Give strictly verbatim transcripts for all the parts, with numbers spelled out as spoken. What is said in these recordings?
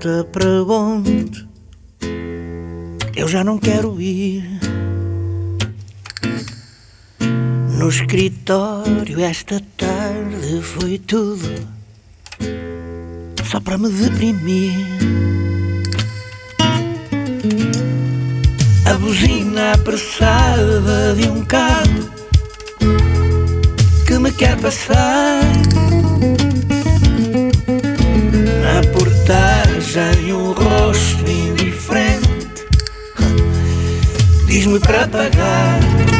volta para onde eu já não quero ir. No escritório esta tarde foi tudo só para me deprimir. A buzina apressada de um carro que me quer passar. Na portagem um rosto indiferente diz-me para pagar.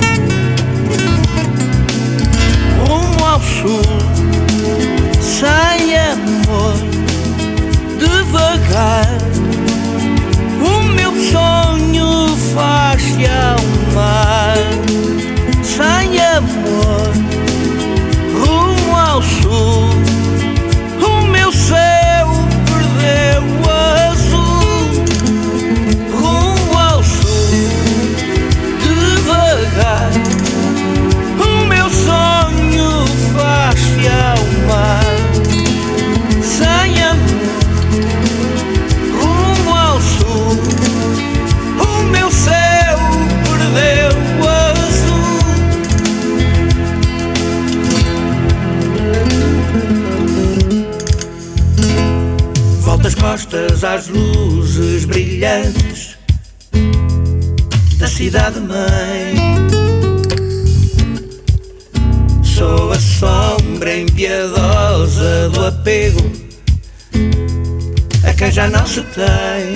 Rumo ao sul, sai amor, devagar. O meu sonho faz-se ao mar. Sai amor, rumo ao sul. O meu céu perdeu o azul. Rumo ao sul, devagar. O meu sonho faz-se ao mar. Sai amor, rumo ao sul. O meu céu perdeu o azul. Volto as costas às luzes brilhantes da cidade-mãe. Sou a sombra impiedosa do apego a quem já não se tem.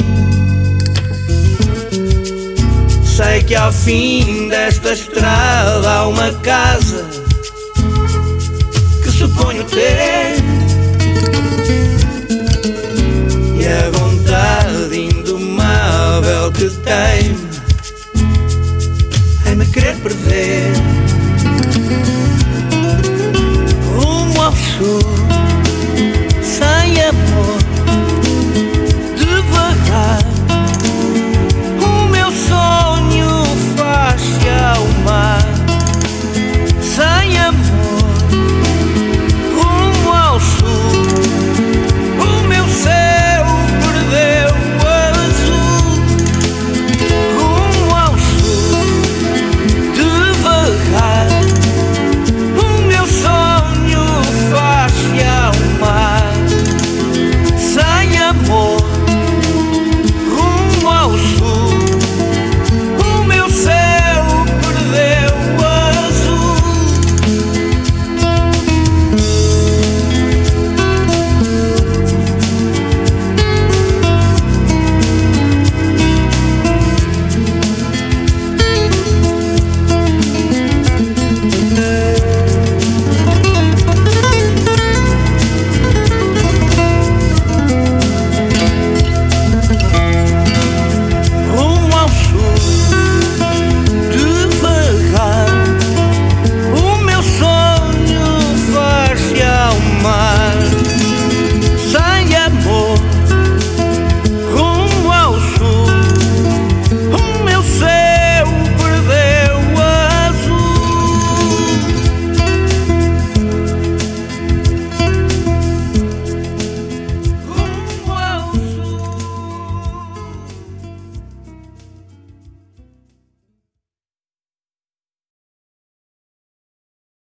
Sei que ao fim desta estrada há uma casa que suponho ter, e a vontade indomável que tem